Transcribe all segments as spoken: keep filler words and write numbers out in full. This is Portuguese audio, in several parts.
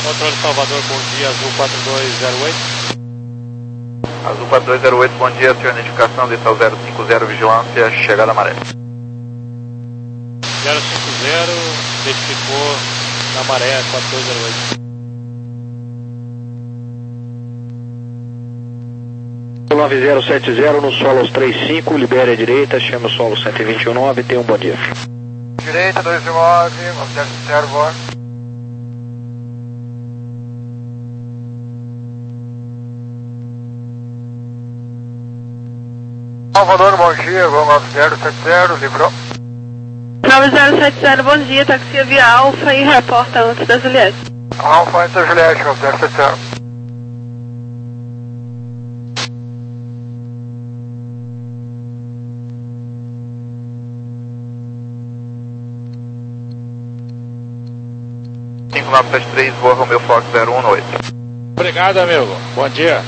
Controle Salvador, bom dia, Azul quatro dois zero oito. Azul quatro dois zero oito, bom dia, senhor identificação, Listal zero cinco zero, vigilância, chegada amarela. zero cinco zero, identificou na maré quatro dois zero oito. nove zero sete zero no solo aos trinta e cinco, libere a direita, chama o solo cento e vinte e nove, tenha um bom dia. Direita dois nove, zero zero, boa. Salvador, bom dia, voo nove zero sete zero, livrou. nove zero sete zero, bom dia, taxia via Alfa e reporta antes da Juliette. Alfa antes da Juliette, nove zero sete zero. cinco nove sete três, voa Romeo Fox zero um oito. Obrigado, amigo. Bom dia.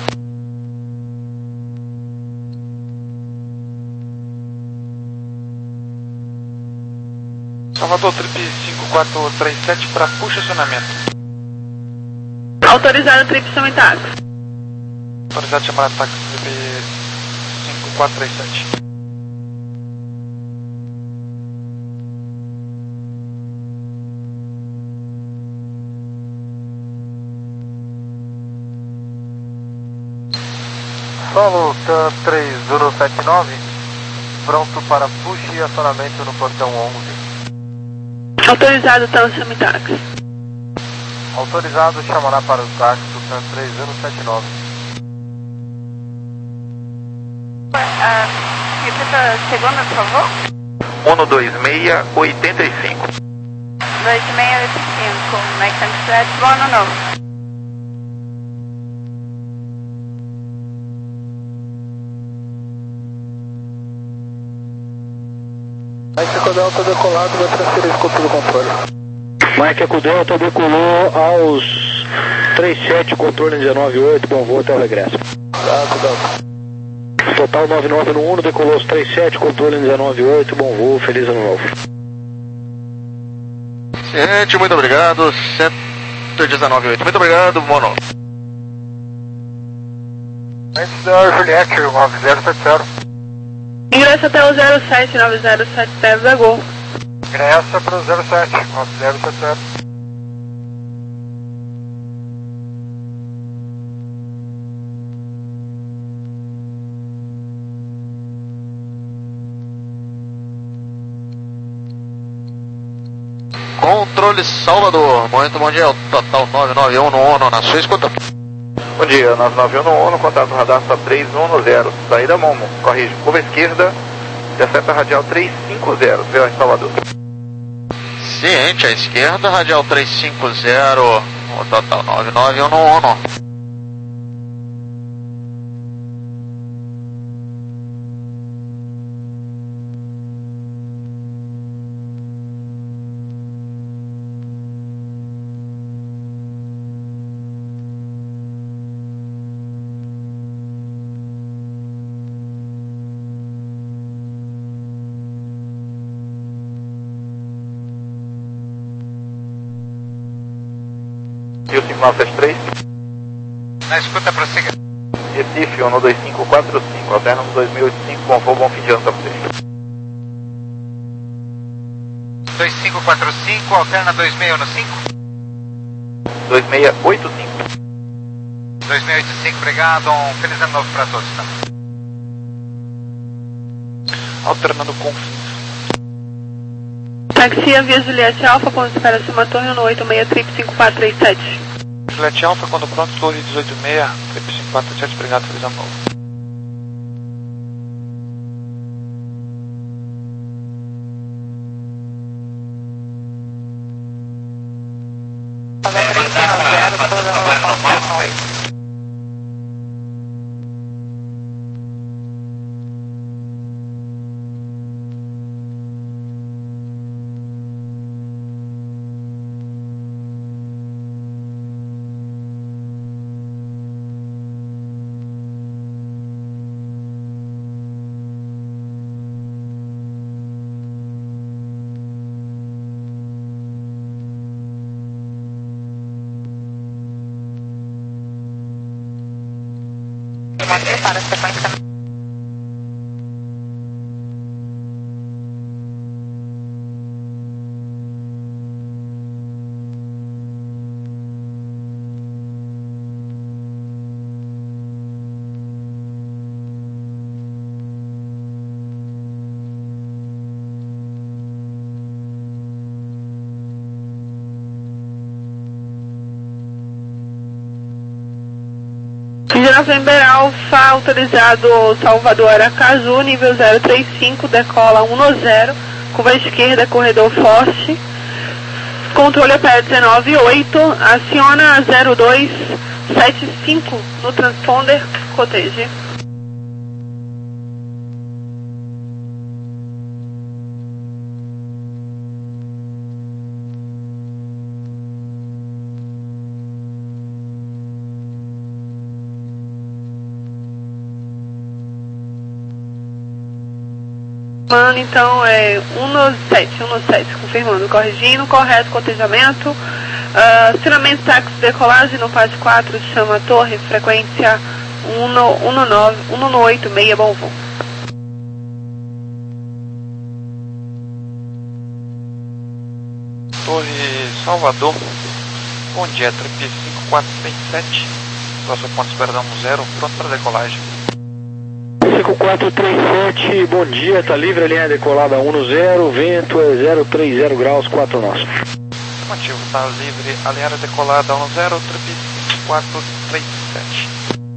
Salvador, trip cinco quatro três sete para puxa acionamento. Autorizado trip são em táxi. Autorizado chamar táxi, trip cinco quatro três sete. Solo três zero sete nove, pronto para push e acionamento no portão onze. Autorizado Tansam táxi. Autorizado chamará para o táxi Tucano três zero sete nove. Uh, repita segunda, por favor. um dois seis oito cinco. dois seis oito cinco, Mecânico sete, bom ano novo. Mike Eco Delta decolado, vai transferir escuta do controle. Mike Eco Delta decolou aos trinta e sete, controle dezenove oito, bom voo até o regresso. Delta, Delta. Total nove nove no um, decolou aos trinta e sete, controle dezenove oito, bom voo, feliz ano novo. Gente, muito obrigado, cento e dezenove oito, muito obrigado, bom ano. Antes da Juliette, nove zero sete zero. Ingressa até o zero sete nove zero sete zero da Gol. Ingressa para o zero sete nove zero sete zero. Controle Salvador, muito bom dia, total nove nove um no ONU, na sua escuta. Bom dia, nove nove um no ONU, contato radar só três um zero, saída Momo, corrige, curva esquerda, intercepta radial três cinco zero, veio em Salvador. Ciente, à esquerda, radial três cinco zero, o total nove nove um no ONU. Rio cinco nove sete três. Na escuta, prossiga. Recife, um dois cinco quatro cinco, alterna um dois mil e oitenta e cinco, bom voo, bom fim de ano para vocês. dois cinco quatro cinco, alterna dois seis um cinco. dois seis oito cinco. dois seis oito cinco, obrigado, um feliz ano novo para todos, tá? Alternando com Taxia via Juliette Alfa, ponto de espera acima torre no oito seis trip cinco quatro três sete. Juliette Alfa, quando pronto, torre dezoito seis, trip cinco quatro três sete, obrigado, feliz ano novo. aqui para a sequência. November Alpha, autorizado Salvador Aracaju, nível zero três cinco, decola um zero, curva esquerda, corredor forte, controle P E dezenove oito, aciona zero dois sete cinco no transponder, cotege. Então é um sete, um sete, confirmando, corrigindo, correto, cotejamento, uh, acionamento táxi, decolagem no P A S quatro, chama a torre, frequência um nove, um oito seis, bom voo. Torre Salvador, bom dia, trip cinco quatro três sete, nosso ponto perdão zero, pronto para decolagem. cinco quatro três sete, bom dia, tá livre a linha decolada um zero, vento é zero três zero graus, quatro nós. Motivo, tá livre a linha decolada um zero, trip cinco quatro três sete.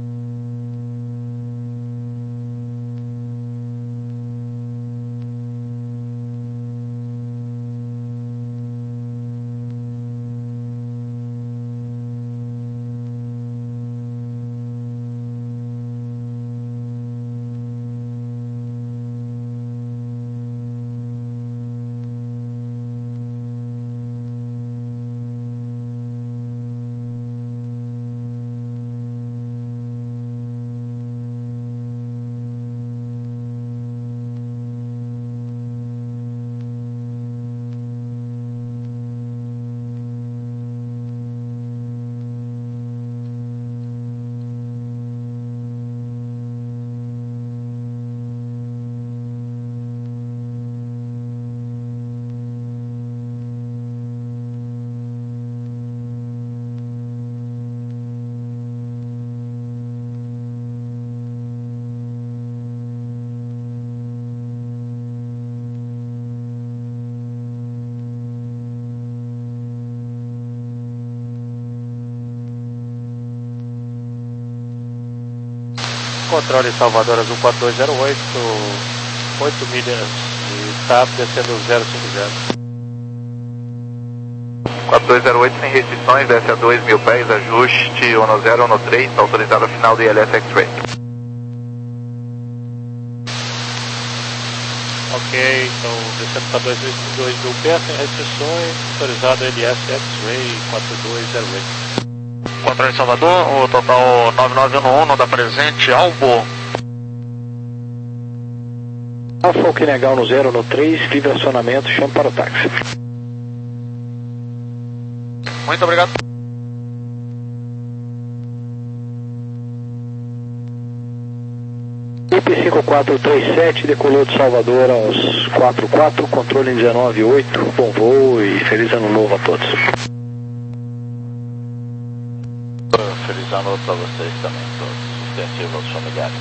Controle Salvador Azul quatro dois zero oito, oito milhas e T A P descendo zero cinco zero. quatro dois zero oito sem restrições, desce a dois mil pés, ajuste um zero um três, autorizado a final do I L S X-Ray. Ok, então descendo para dois mil pés sem restrições, autorizado L S X-Ray quatro dois zero oito. Controle Salvador, o total nove nove um um, não dá presente, Albo. Alfa, o que legal no zero, no três, vibracionamento, chame para o táxi. Muito obrigado. I P cinco quatro três sete, decolou de Salvador aos quatro quatro, controle em dezenove oito, bom voo e feliz ano novo a todos. Feliz ano novo para vocês também, todos, extensivo aos familiares.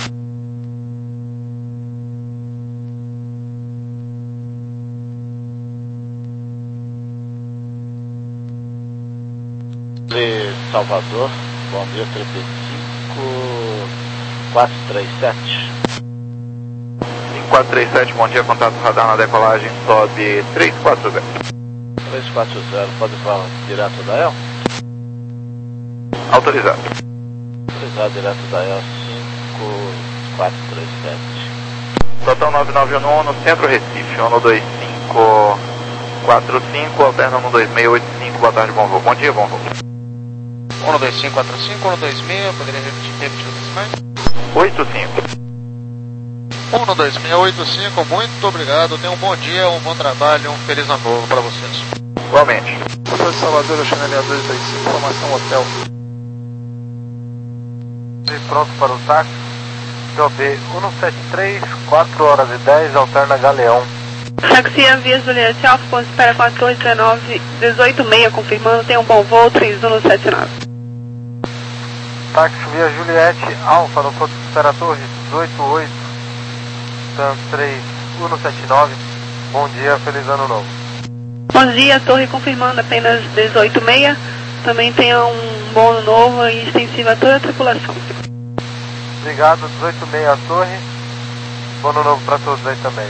De Salvador, bom dia, trinta e cinco quatro três sete. cinco quatro três sete, bom dia, contato radar na decolagem, sobe três quatro zero. três quatro zero, pode falar direto da E L? Autorizado. Autorizado direto da E L cinco quatro três sete. Total nove nove um um no centro Recife, um dois cinco quatro cinco, alterna um dois seis oito cinco, boa tarde, bom voo. Bom dia, bom voo. um dois cinco quatro cinco, um dois seis, poderia repetir, repetir o decimais? oito cinco. um dois seis oito cinco, muito obrigado, tenham um bom dia, um bom trabalho, um feliz ano novo para vocês. Igualmente. Controle de Salvador, Chanel dois dois cinco, formação hotel. E pronto para o táxi. P O B cento e setenta e três, quatro horas e dez, alterna Galeão. Táxi Via Juliette Alfa, ponto de espera quatorze, dezenove, dezoito e meia, confirmando, tem um bom voo, três um sete nove. Táxi Via Juliette Alfa, no ponto de espera Torre, dezoito oito, três um sete nove. Bom dia, feliz ano novo. Bom dia, Torre confirmando, apenas dezoito e meia. Também tenha um bom ano novo e extensivo a toda a tripulação. Obrigado, dezoito e meia a Torre. Bom ano novo para todos aí também.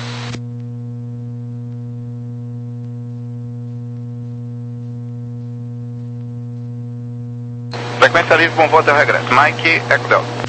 Frequência livre, bom voo até o regresso. Mike, Eco Delta.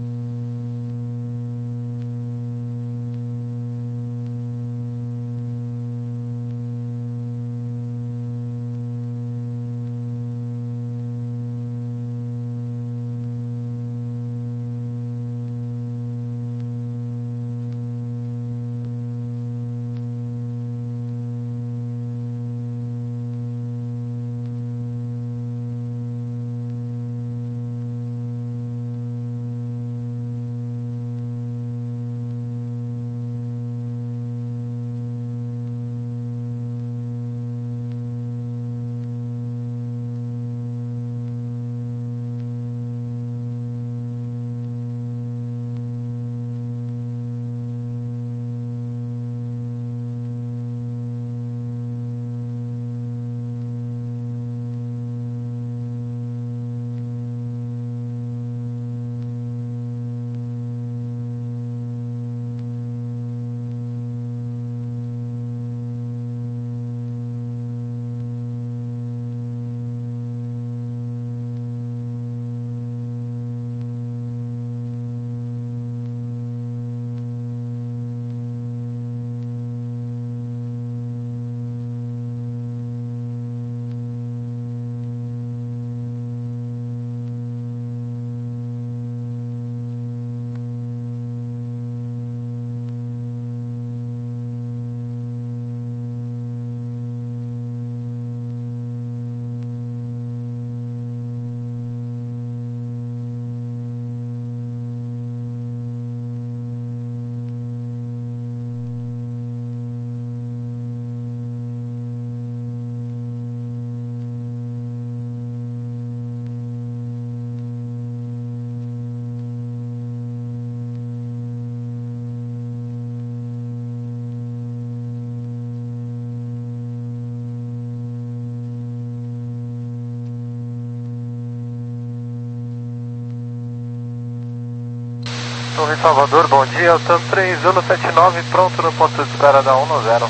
Torre Salvador, bom dia, o TAM três um sete nove, pronto no ponto de espera da um zero.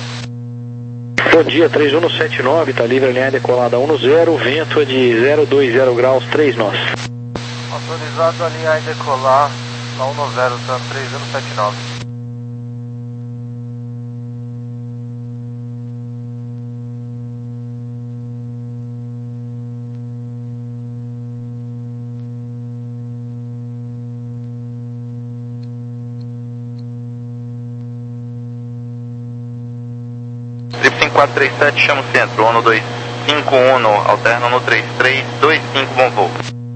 Bom dia, três um sete nove, tá livre a linha decolada um zero, vento é de zero dois zero graus, três nós. Autorizado a linha decolar na um zero, TAM três um sete nove. quatro três sete, chama o centro, ONU dois cinco um, alterna no três três dois cinco, bom voo.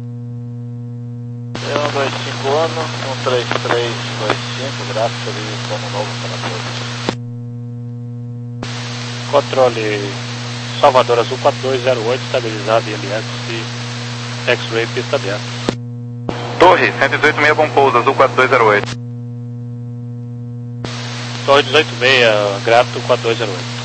um dois cinco um, um três três dois cinco, graças a Deus, ano novo para todos. Controle Salvador Azul quatro dois zero oito, estabilizado I L S, X-Ray, pista aberta. Torre, cento e dezoito e meia, bom pouso, Azul quatro dois zero oito. Torre dezoito e meia, grato quatro dois zero oito.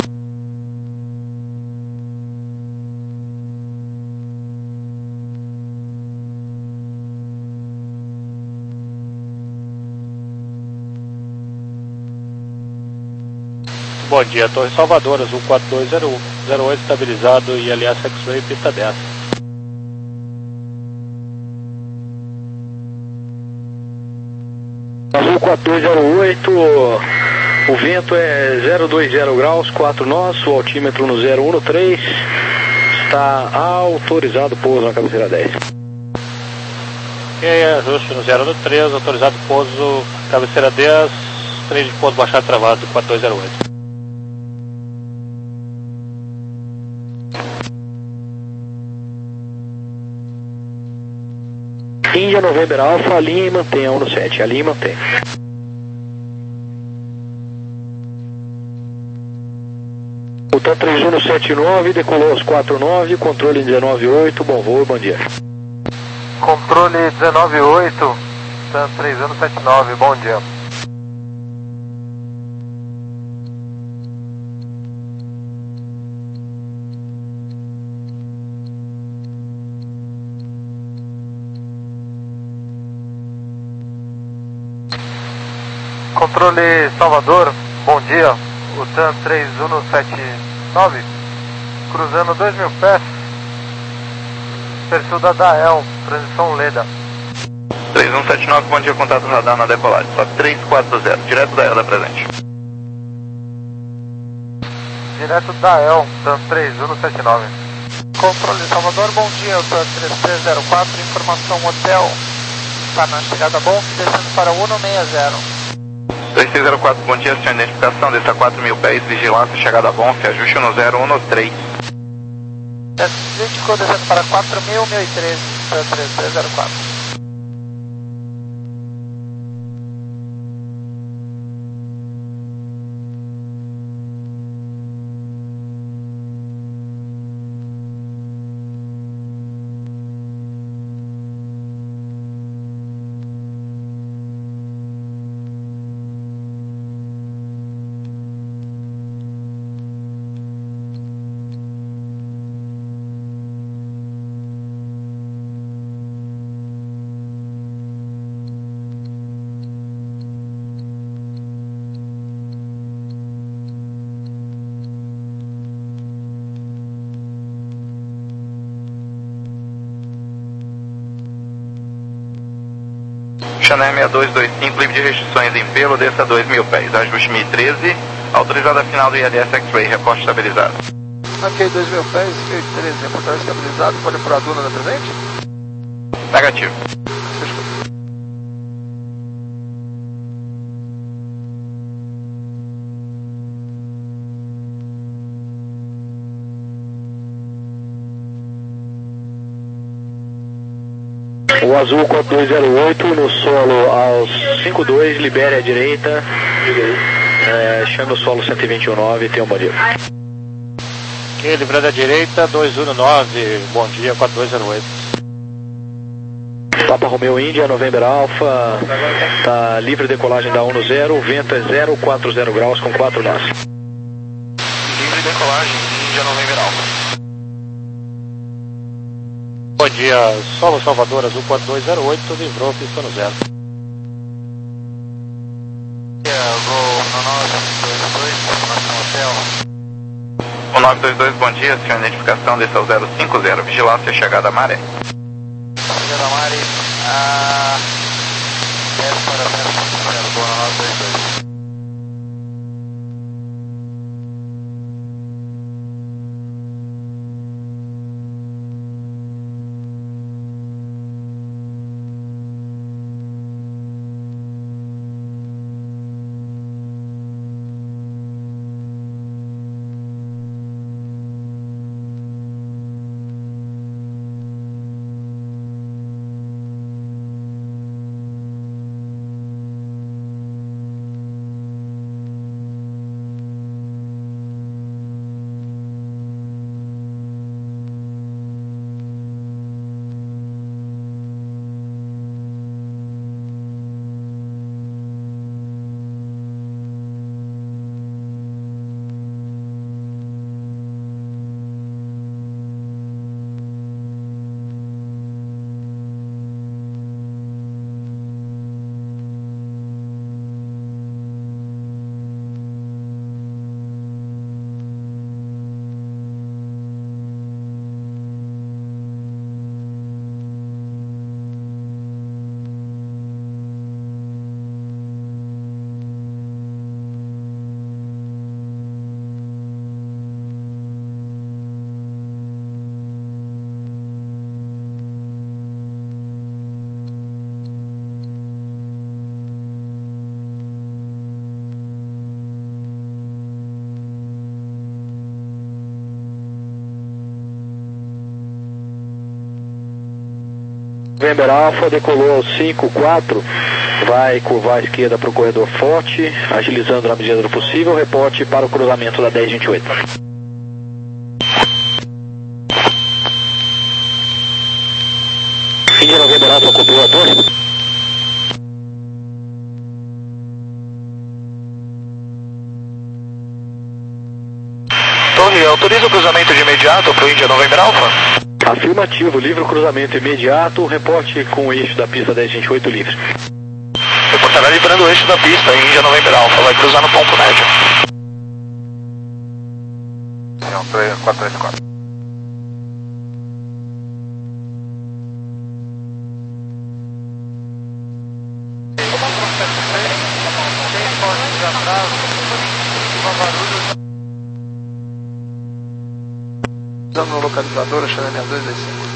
Bom dia, Torre Salvador, Azul quatro dois zero oito, estabilizado I L S X-Ray, pista aberta. Azul quatro dois zero oito, o vento é zero dois zero graus, quatro nós, o altímetro no zero um três, está autorizado pouso na cabeceira dez. Ok, ajuste no zero um três, autorizado pouso, cabeceira dez, trem de pouso baixado travado, quatro dois zero oito. Índia November Alpha, alinha e mantém a um sete, alinha e mantém. O TAM três um sete nove, decolou aos quatro nove, controle dezenove oito, bom voo, bom dia. Controle dezenove oito, TAM três um sete nove, bom dia. Controle Salvador, bom dia. O TAM três um sete nove, cruzando dois mil pés, perfil da Dael, transição Leda. três um sete nove, bom dia, contato radar na decolagem, só três quatro zero, direto da Elda presente. Direto da El, TAM três um sete nove. Controle Salvador, bom dia, o TAM três três zero quatro, informação hotel, está na chegada bom, descendo para o um seis zero. três seis zero quatro, bom dia, senhor, identificação, desça quatro mil pés, vigilância, chegada bom, ajuste no zero um três. Indicou descendo para quatro mil, mil e treze, TAM três três zero quatro. Chanel seis dois dois cinco, livre de restrições em pelo, desça dois mil pés, ajuste mil e treze, autorizada final do I L S X-Ray, reporte estabilizado. Ok, dois mil pés, mil e treze, reportagem estabilizado, pode por a Duna na presente? Negativo. O azul quatro dois zero oito no solo aos cinco dois, libere à direita, é, chame o solo cento e vinte e nove, tenha um bom dia. Ok, livrando à direita, dois um nove, bom dia, quatro dois zero oito. Papa Romeo Índia, November Alpha, tá livre decolagem da um zero, vento é zero quatro zero graus com quatro nós. Livre decolagem, Índia November Alpha. Bom dia, solo Salvador, azul quatro dois zero oito, livrou, pista no zero. O nove dois dois, bom dia, senhor, identificação, desça ao zero cinco zero, vigilância, chegada a maré. Chegada a maré, a... zero para zero cinco zero, boa, nove dois dois. November Alpha, decolou ao cinco quatro, vai curvar à esquerda para o corredor forte, agilizando na medida do possível, reporte para o cruzamento da dez vinte e oito. Fim de November Alpha, cobriu a torre. Torre, autoriza o cruzamento de imediato para o Índia November Alpha? Afirmativo, livre o cruzamento imediato, reporte com o eixo da pista dez vinte e oito livre. Reportará livrando o eixo da pista, Índia November Alpha, vai cruzar no ponto médio. quatro três quatro. Usando o localizador, achando a dois dois cinco.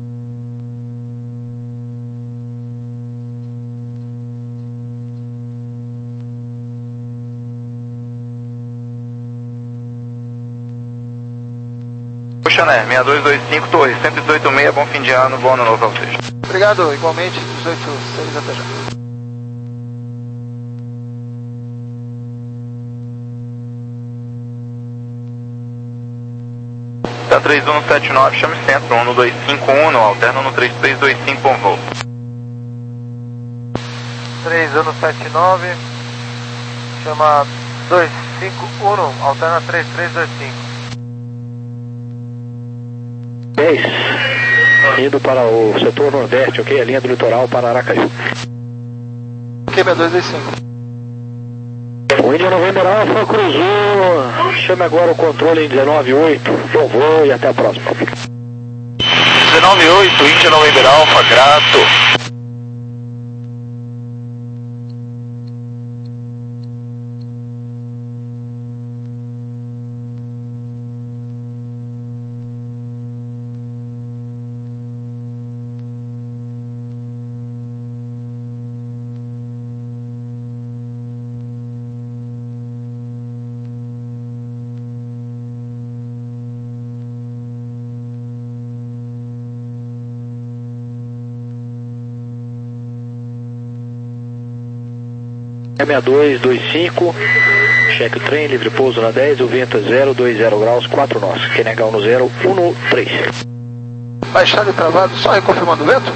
Puxa, né? seis dois dois cinco, torre, cento e dezoito seis, bom fim de ano, bom ano novo a vocês. Obrigado, igualmente, dezoito seis, até já. Tá três um sete nove, chame centro, um dois cinco um, alterno no três três dois cinco, bom voo. três um sete nove, chama dois cinco um, alterna três três dois cinco. dez, indo para o setor nordeste, ok? A linha do litoral para Aracaju. Ok, seis dois dois cinco. O Índia November Alpha cruzou, chame agora o controle em dezenove oito, bom voo e até a próxima. dezenove oito, Índia November Alpha, grato. seis dois dois cinco, cheque o trem, livre pouso na dez, o vento é zero dois zero graus, quatro nós, Q N H um zero um três. Baixado e travado, só reconfirmando o vento?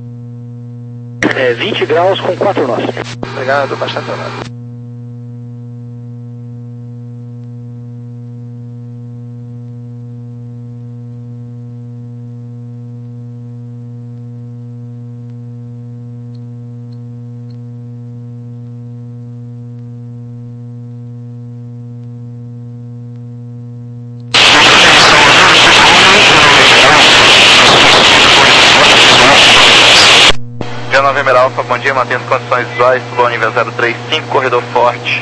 É vinte graus com quatro nós. Obrigado, baixado e travado. November Alpha, bom dia, mantendo condições visuais, tubo nível zero três cinco, corredor forte.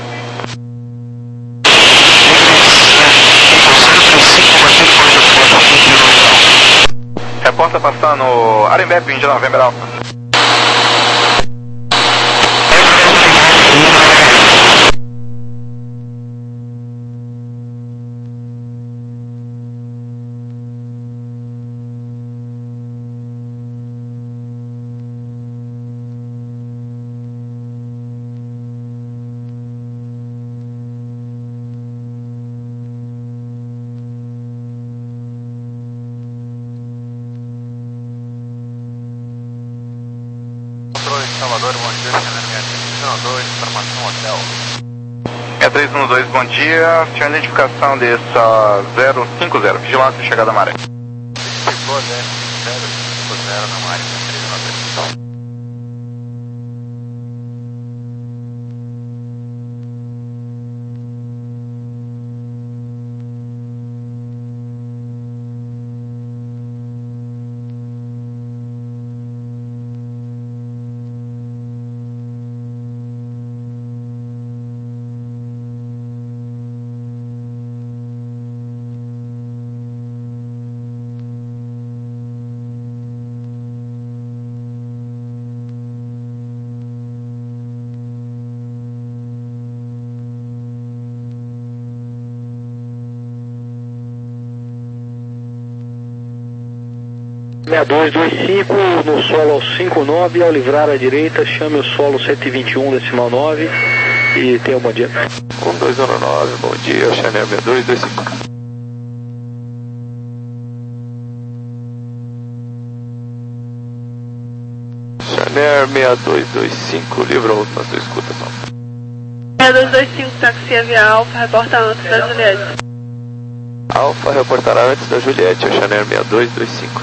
Reporta passando Arembep, Índia November Alpha. Salvador, bom dia, seis dois, informação hotel. seis três um dois, bom dia, tinha identificação dessa zero cinco zero, vigilância chegada à maré. Chegou, né, zero cinco zero na maré, três um dois. seis dois dois cinco no solo ao cinco nove, ao livrar à direita, chame o solo cento e vinte e um decimal nove e tenha um bom dia. um dois um nove, bom dia, Channel seis dois dois cinco. Channel seis dois dois cinco, livrou na sua escutação. seis dois dois cinco, táxi via Alfa, reporta antes da Juliette. Alfa reportará antes da Juliette, o Channel seis dois dois cinco.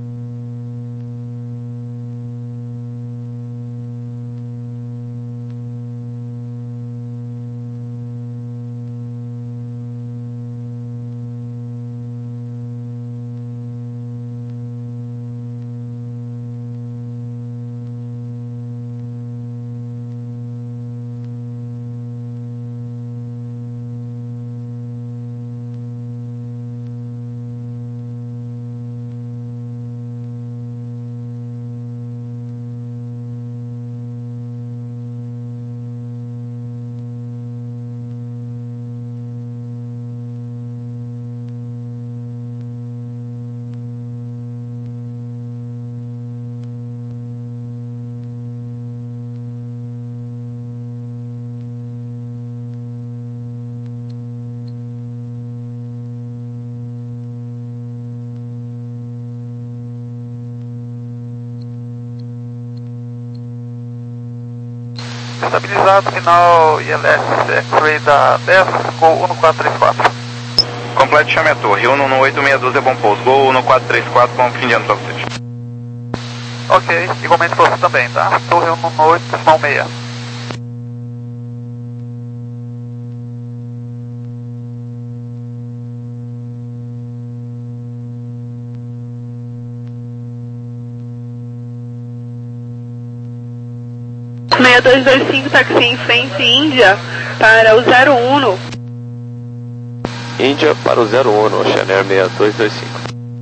Estabilizado, final I L S X-Ray da dez, Gol um quatro três quatro. Complete, chame a torre, um no oito seis dois é bom pouso, Gol um quatro três quatro, bom fim de ano pra você. Ok, igualmente pra você também, tá? Torre um no oito, decimal seis. seis dois dois cinco, táxi em frente, Índia, para o zero um. Índia para o zero um, Channel seis dois dois cinco.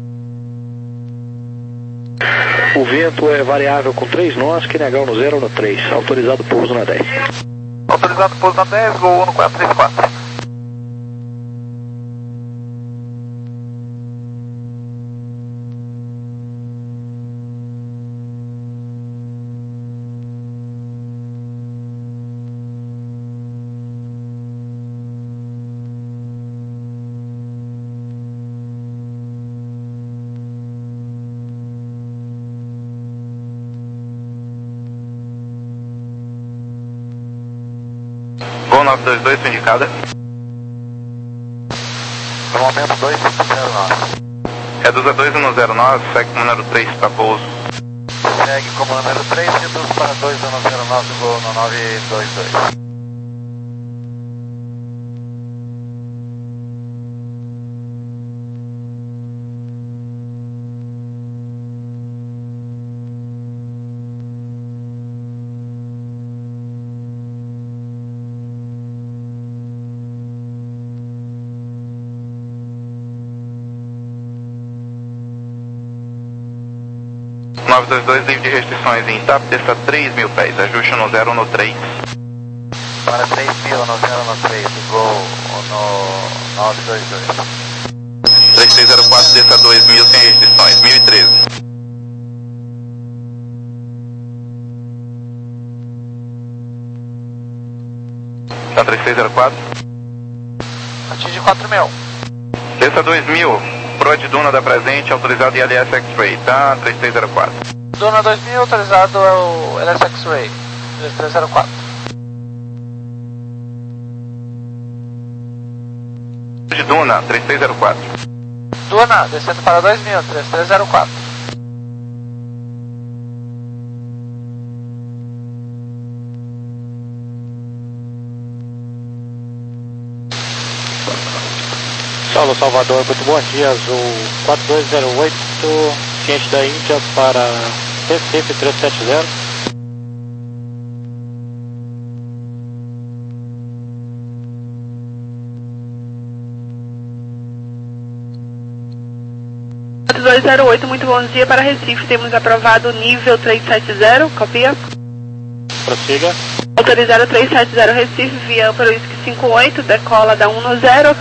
O vento é variável com três nós, que negar no zero no três, autorizado pouso na dez. Autorizado pouso na dez, Gol um quatro três quatro. Gol nove dois dois, sua indicada. No momento dois cinco zero nove. Reduza dois um zero nove, segue com o número três para pouso. Segue como número três, reduz para dois um zero nove, Gol no nove dois dois. nove dois dois, livre de restrições em TAP, desça três mil pés, ajuste no zero no três. Para três mil no zero no três, Gol no nove dois dois. três três zero quatro, desça dois mil sem restrições, mil e treze. Tá, três três zero quatro. Atinge quatro mil. Desça dois mil, Pro de Duna da presente, autorizado I L S X-Ray, tá? três três zero quatro. Duna dois mil, autorizado é o L S X-Ray, três três zero quatro. De Duna, três três zero quatro. Duna, descendo para dois mil, três três zero quatro. Saulo Salvador, muito bom dia, Azul quatro dois zero oito, ciente da Índia para Recife três sete zero. quatro dois zero oito, muito bom dia para Recife, temos aprovado nível três sete zero, copia. Prossiga. Autorizado três sete zero Recife, via para o I S C cinco oito, decola da um no zero.